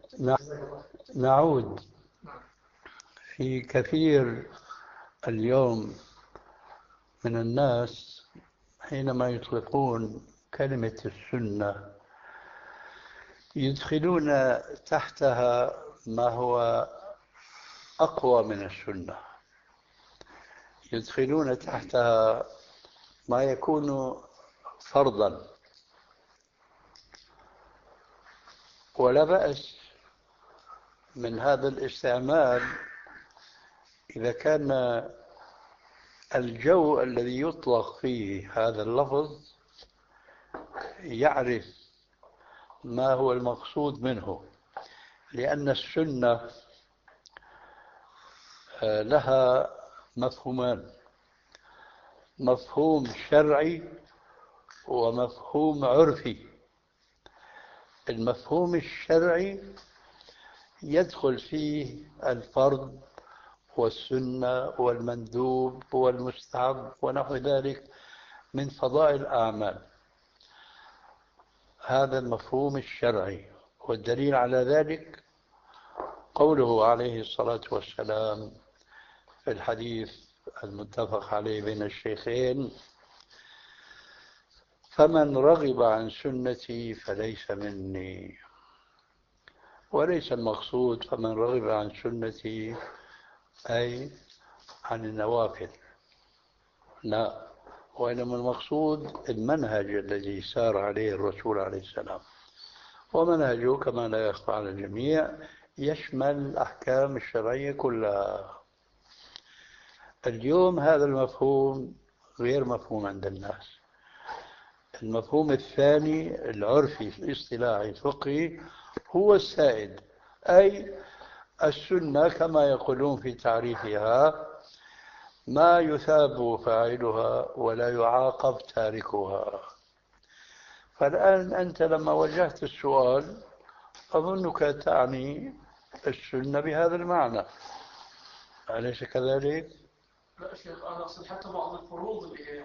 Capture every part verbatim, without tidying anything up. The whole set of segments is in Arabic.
نعود. في كثير اليوم من الناس حينما يطلقون كلمة السنة يدخلون تحتها ما هو أقوى من السنة، يدخلون تحتها ما يكون فرضا، ولا بأس من هذا الاستعمال إذا كان الجو الذي يطلق فيه هذا اللفظ يعرف ما هو المقصود منه، لأن السنة لها مفهومان: مفهوم شرعي ومفهوم عرفي. المفهوم الشرعي يدخل فيه الفرض والسنة والمندوب والمستحب ونحو ذلك من فضائل الأعمال، هذا المفهوم الشرعي. والدليل على ذلك قوله عليه الصلاة والسلام في الحديث المتفق عليه بين الشيخين: فمن رغب عن سنتي فليس مني. وليس المقصود فمن رغب عن سنتي أي عن النوافل، لا، وإنما المقصود المنهج الذي سار عليه الرسول عليه السلام، ومنهجه كما لا يخفى على الجميع يشمل الأحكام الشرعية كلها. اليوم هذا المفهوم غير مفهوم عند الناس. المفهوم الثاني العرفي الاصطلاحي الفقهي هو السائد، أي السنة كما يقولون في تعريفها ما يثاب فاعلها ولا يعاقب تاركها. فالآن أنت لما وجهت السؤال أظنك تعني السنة بهذا المعنى، أليس كذلك؟ لا شيخ، أنا أقصد حتى بعض الفروض اللي هي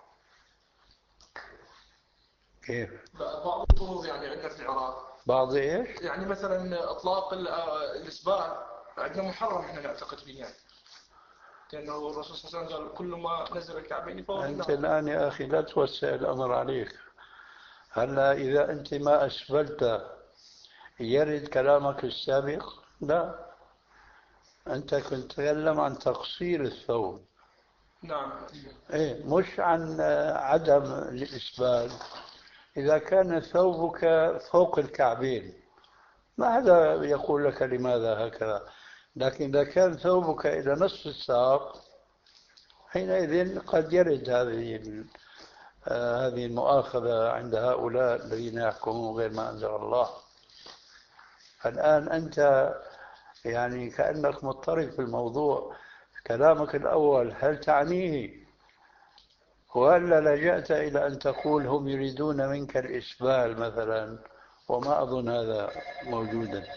كيف؟ بعض الفروض يعني عندنا في العراق. بعض إيش؟ يعني مثلا إطلاق الإسباع عندنا محرم، إحنا نعتقد فيه يعني، لأنه الرسول صلى الله عليه وسلم قال كل ما نزل الكعبين فهو أنت الآن يا أخي لا توسع الأمر عليك. هلا إذا أنت ما أسفلت يرد كلامك السابق؟ لا، أنت كنت تتكلم عن تقصير الثوب. نعم. إيه، مش عن عدم الإسبال. إذا كان ثوبك فوق الكعبين ما حدا يقول لك لماذا هكذا، لكن إذا كان ثوبك إلى نصف الساق حينئذ قد يرد هذه هذه المؤاخذة عند هؤلاء الذين يحكمون غير ما أنزل الله. الآن أنت يعني كأنك مضطرب في الموضوع. كلامك الأول هل تعنيه، ولا لجأت إلى أن تقول هم يريدون منك الإسبال مثلا، وما أظن هذا موجودا.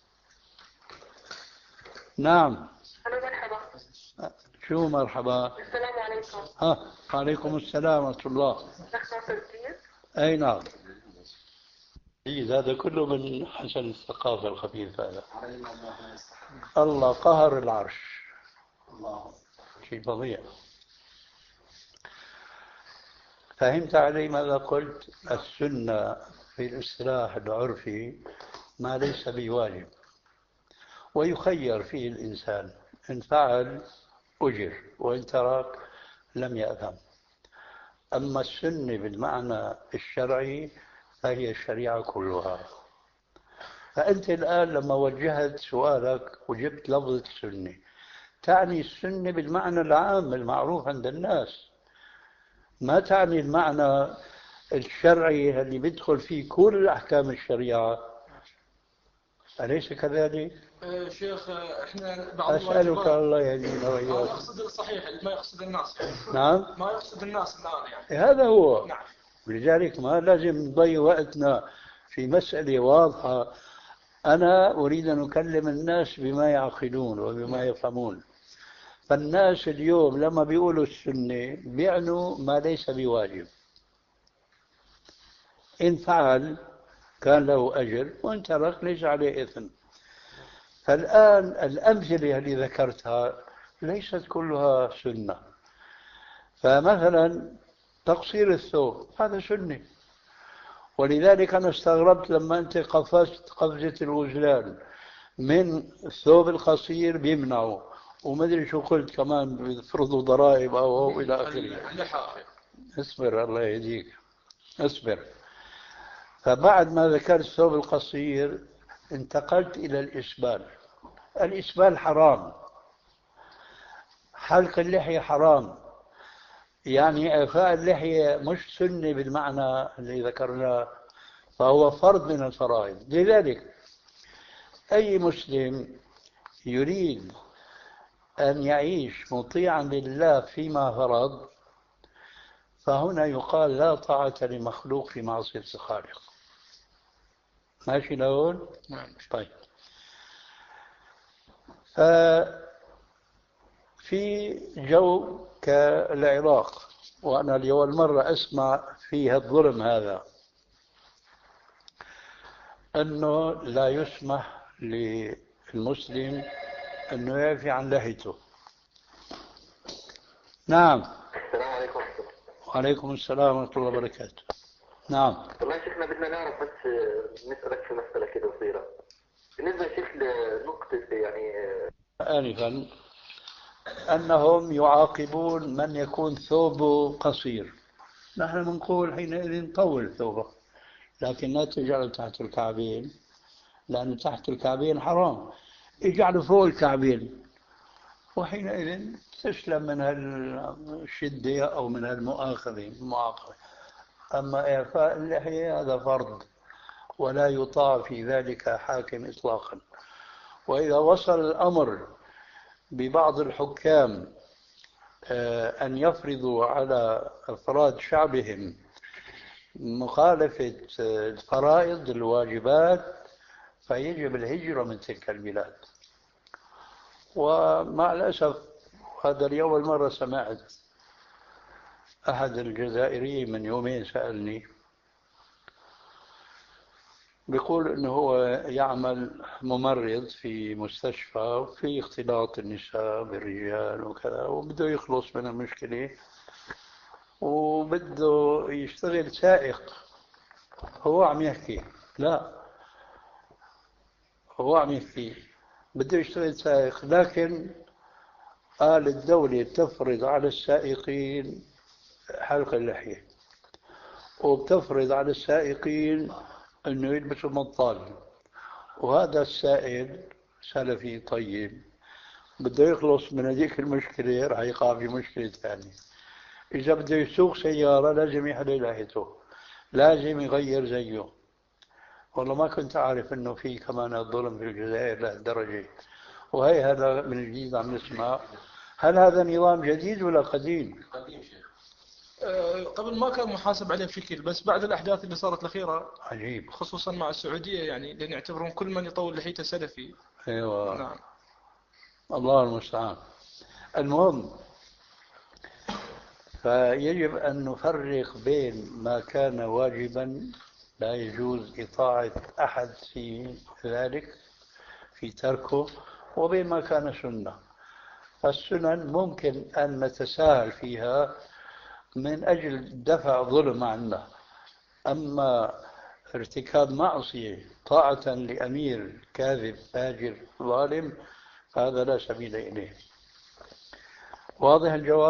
نعم. مرحبا. شو مرحبا؟ السلام عليكم. ها، وعليكم السلام ورحمة الله. أي نعم. هذا كله من حسن الثقافة الخفيفة هذا. الله قهر العرش، شيء فظيع. فهمت علي ماذا قلت؟ السنة في الاصطلاح العرفي ما ليس بواجب، ويخير فيه الإنسان، إن فعل أجر وإن ترك لم يأثم. أما السنة بالمعنى الشرعي فهي الشريعة كلها. فأنت الآن لما وجهت سؤالك وجبت لفظة السنة تعني السنة بالمعنى العام المعروف عند الناس، ما تعني المعنى الشرعي اللي بيدخل فيه كل أحكام الشريعة، أليس كذلك؟ أه شيخ، احنا بعض أسألك الله يهدينا وإياك. ما يقصد الصحيح، ما يقصد الناس. نعم. ما يقصد الناس الآن يعني. هذا هو. نعم. ولذلك ما لازم نضيع وقتنا في مسألة واضحة. أنا أريد أن أكلم الناس بما يعقلون وبما يفهمون. فالناس اليوم لما بيقولوا السنة بيعنوا ما ليس بواجب، إن فعل كان له أجر وإن ترك ليس عليه إثم. فالآن الأمثلة اللي ذكرتها ليست كلها سنة. فمثلا تقصير الثوب هذا سنة، ولذلك أنا استغربت لما أنت قفزت قفزة الغزلان من الثوب القصير بيمنعوا، وما ادري شو قلت كمان بيفرضوا ضرائب او او الى اخره. اصبر الله يهديك اصبر. فبعد ما ذكرت الثوب القصير انتقلت الى الاسبال. الاسبال حرام، حلق اللحية حرام، يعني اعفاء اللحية مش سنة بالمعنى اللي ذكرناه، فهو فرض من الفرائض. لذلك أي مسلم يريد أن يعيش مطيعا لله فيما فرض، فهنا يقال لا طاعة لمخلوق في معصية الخالق. ماشي لهون؟ نعم. طيب، ففي جو كالعراق، وأنا لأول مرة أسمع فيها الظلم هذا، أنه لا يسمح للمسلم أنه يعفي عن لحيته. نعم. السلام عليكم. وعليكم السلام ورحمة الله وبركاته. نعم. والله يا شيخنا بدنا نعرف بس نسألك في مسألة كده صغيرة. بالنسبة يا شيخ لنقطة يعني آنفا أنهم يعاقبون من يكون ثوبه قصير. نحن بنقول حينئذ طول ثوبه، لكن لا تجعله تحت الكعبين، لأن تحت الكعبين حرام. اجعله فوق الكعبين، وحينئذ تسلم من هالشدة أو من هالمؤاخذة المعاقبة. أما إعفاء اللحية هذا فرض، ولا يطاع في ذلك حاكم إطلاقا. وإذا وصل الأمر ببعض الحكام أن يفرضوا على أفراد شعبهم مخالفة الفرائض الواجبات، فيجب الهجرة من تلك البلاد. ومع الأسف هذا اليوم مرة سمعت أحد الجزائريين من يومين سألني، بيقول إنه هو يعمل ممرض في مستشفى وفي اختلاط النساء بالرجال وكذا، وبده يخلص من المشكلة وبده يشتغل سائق. هو عم يحكي لا هو عم يحكي بده يشتغل سائق، لكن قال الدولة تفرض على السائقين حلق اللحية، وبتفرض على السائقين انه يلبسوا بنطال. وهذا السائل سلفي طيب بده يخلص من هذيك المشكلة، راح يقع في مشكلة ثانية. إذا بده يسوق سيارة لازم يحلق لحيته، لازم يغير زيه. والله ما كنت أعرف إنه في كمان الظلم في الجزائر لهالدرجة. وهي هذا من جديد عم نسمع. هل هذا نظام جديد ولا قديم؟ قديم شيخ. أه قبل ما كان محاسب عليه بشكل، بس بعد الأحداث اللي صارت الأخيرة عجيب، خصوصا مع السعودية، يعني لأن يعتبرون كل من يطول لحيته سلفي. أيوة. نعم. الله المستعان. المهم، فيجب أن نفرق بين ما كان واجبا لا يجوز إطاعة أحد في ذلك في تركه، وبين ما كان سنة. فالسنن ممكن أن نتساهل فيها من أجل دفع ظلم عنا، أما ارتكاب معصية طاعة لأمير كاذب فاجر ظالم هذا لا سبيل إليه. واضح الجواب؟